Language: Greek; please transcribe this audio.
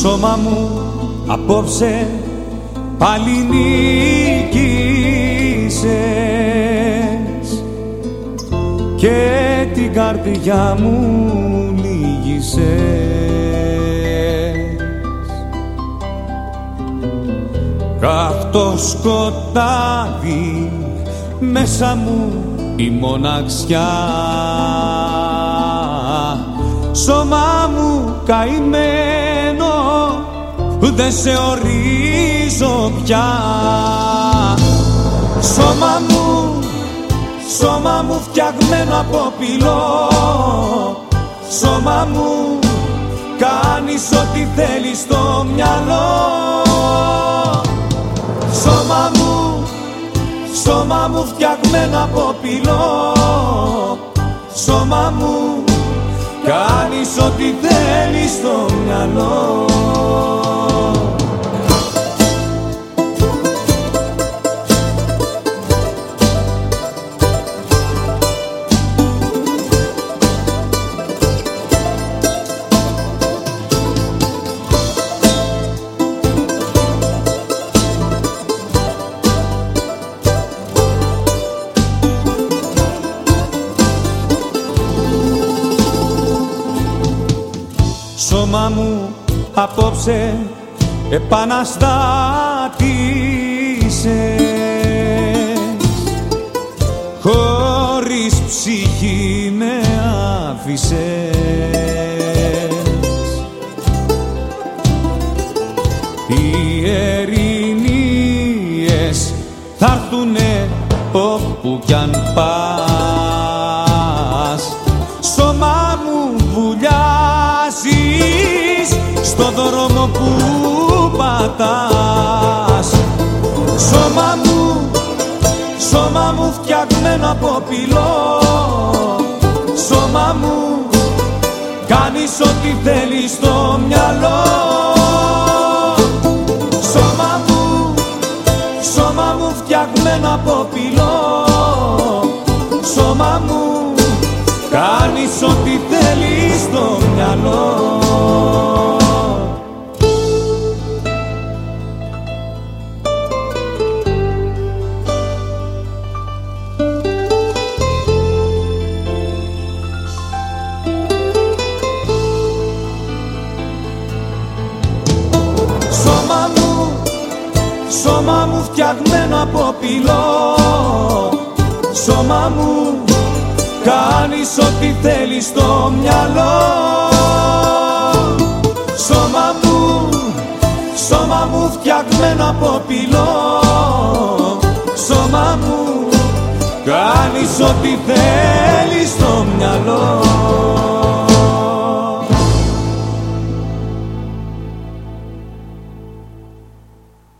σώμα μου απόψε πάλι νίκησες και την καρδιά μου λύγησες. Καυτό σκοτάδι μέσα μου η μοναξιά, σώμα μου καημένο δεν σε ορίζω πια. Σώμα μου φτιαγμένο από πυλό, σώμα μου κάνεις ό,τι θέλεις στο μυαλό. Σώμα μου φτιαγμένο από πυλό, σώμα μου κάνεις ό,τι θέλεις στο μυαλό. Σώμα μου απόψε επαναστάτησες, χωρίς ψυχή με άφησες. Οι ερηνίες θα'ρθουνε όπου κι αν πας, σώμα μου βουλιάζεις στο δρόμο που πατάς. Σώμα μου φτιαγμένο από πυλό, σώμα μου κάνεις ό,τι θέλεις στο μυαλό. Σώμα μου φτιαγμένο από πυλό, σώμα μου κάνεις ό,τι θέλεις στο μυαλό. Σώμα μου φτιαγμένο από πυλό, σώμα μου κάνεις ό,τι θέλεις στο μυαλό. Σώμα μου φτιαγμένο από πυλό, σώμα μου κάνεις ό,τι θέλεις στο μυαλό.